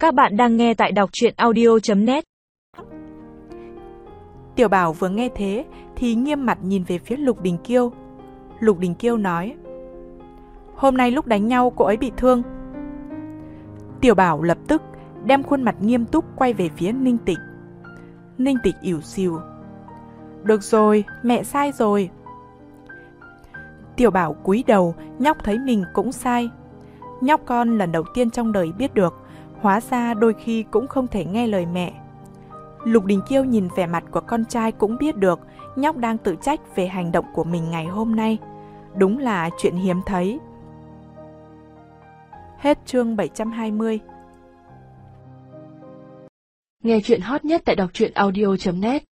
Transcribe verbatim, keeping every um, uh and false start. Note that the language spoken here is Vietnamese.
Các bạn đang nghe tại đọc truyện audio chấm net. Tiểu Bảo vừa nghe thế thì nghiêm mặt nhìn về phía Lục Đình Kiêu. Lục Đình Kiêu nói: "Hôm nay lúc đánh nhau cô ấy bị thương." Tiểu Bảo lập tức đem khuôn mặt nghiêm túc quay về phía Ninh Tịch. Ninh Tịch ỉu xìu: "Được rồi, mẹ sai rồi." Tiểu Bảo cúi đầu, nhóc thấy mình cũng sai. Nhóc con lần đầu tiên trong đời biết được, hóa ra đôi khi cũng không thể nghe lời mẹ. Lục Đình Kiêu nhìn vẻ mặt của con trai cũng biết được nhóc đang tự trách về hành động của mình ngày hôm nay. Đúng là chuyện hiếm thấy. Hết chương bảy trăm hai mươi. Nghe chuyện hot nhất tại đọc truyện audio chấm net.